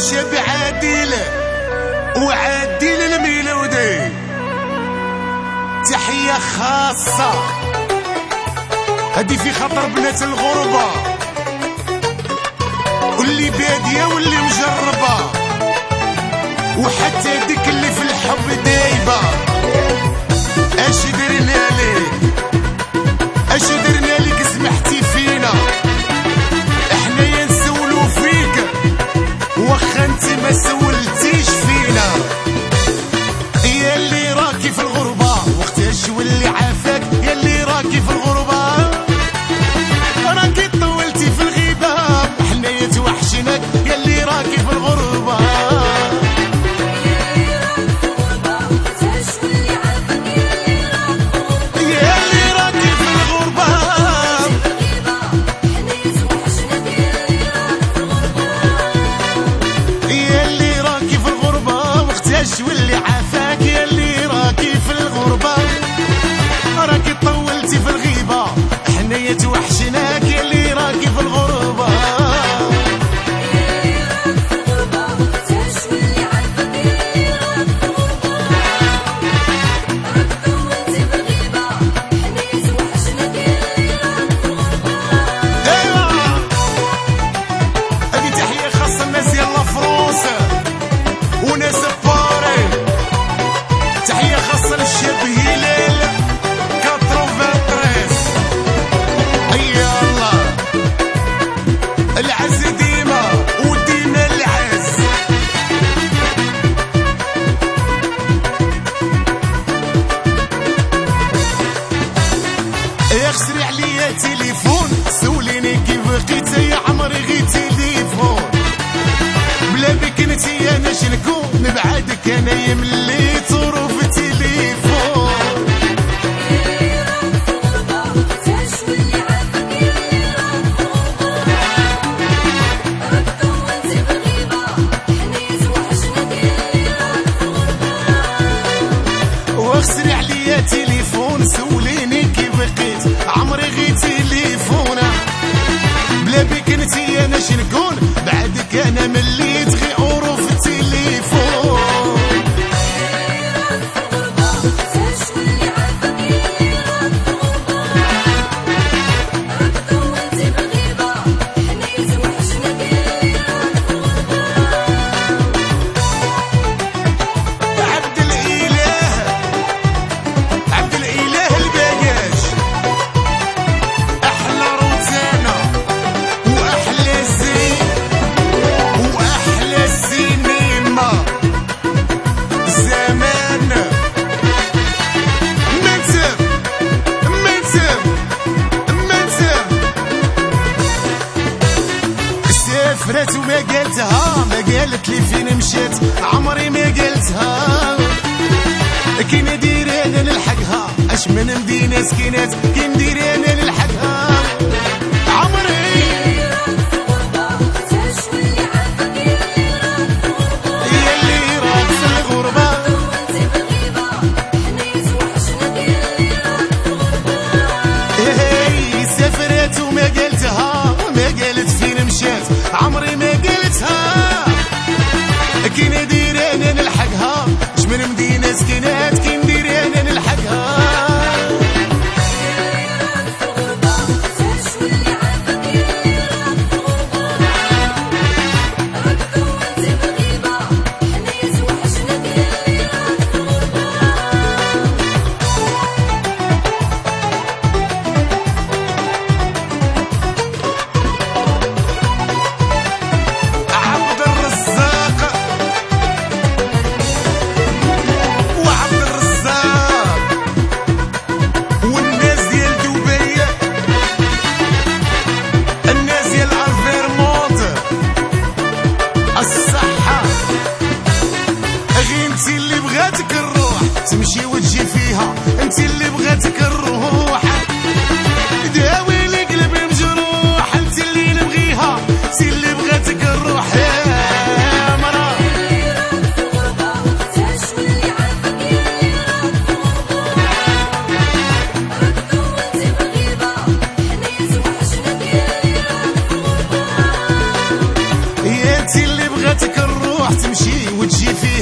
الشاب عادل وعادل الميلودي، تحية خاصة هدي في خطر بنات الغربة واللي بادية واللي مجربة، وحتى ديك اللي في الحب دايبة. اش درنا ليك اش درنا ليك سمحتي فينا، احنا يا نسولو فيك واخا انتي ما سولتيش فينا. يا اللي راكي في الغربة وقتاش واللي عافاك، يا اللي راكي في الغربة راكي طولتي في الغيبة، احنا يتوحشناك يا اللي راكي في الغربة. واللي عافاك يا اللي راكي في الغربة، راكي طولتي في الغيبة، احنا يتوحشناك يا اللي راكي في الغربة. هذه تحية خاصة الناس يلا فرنسا وناس تحية خاصة للشاب هلال 93. أي الله العز ديما وديما العز. يخسري عليا تليفون سوليني كيف بقيت يا عمري غير تليفون، بلا بك انتي انا شنكون نبعدك انا يمليت ظروف التليفون. واخسري عليا تليفون سوليني كيف بقيت عمري غير تليفون، بلا بك انتي انا شنكون بعدك انا مليت غير حروف التليفون. سافرت وما قالتها، ما قالت لي فين مشات عمري ما قالتها، كي ندير انا نلحقها اش من مدينة سكينات كي ندير انا نلحقها عمري. يا اللي راك في الغربة سافرت وما قالتها، ما قالت فين مشات عمري ما قلتها، كي ندير انا نلحقها اش من مدينة سكينات كي ندير انا نلحقها. انتي اللي بغاتك الروح تمشي وتجي فيها، انتي اللي بغاتك الروح داوي لي قلبي مجروح، انتي اللي نبغيها انتي اللي بغاتك الروح يا مرا. يا انتي اللي بغاتك الروح تروح تمشي وتجي فينا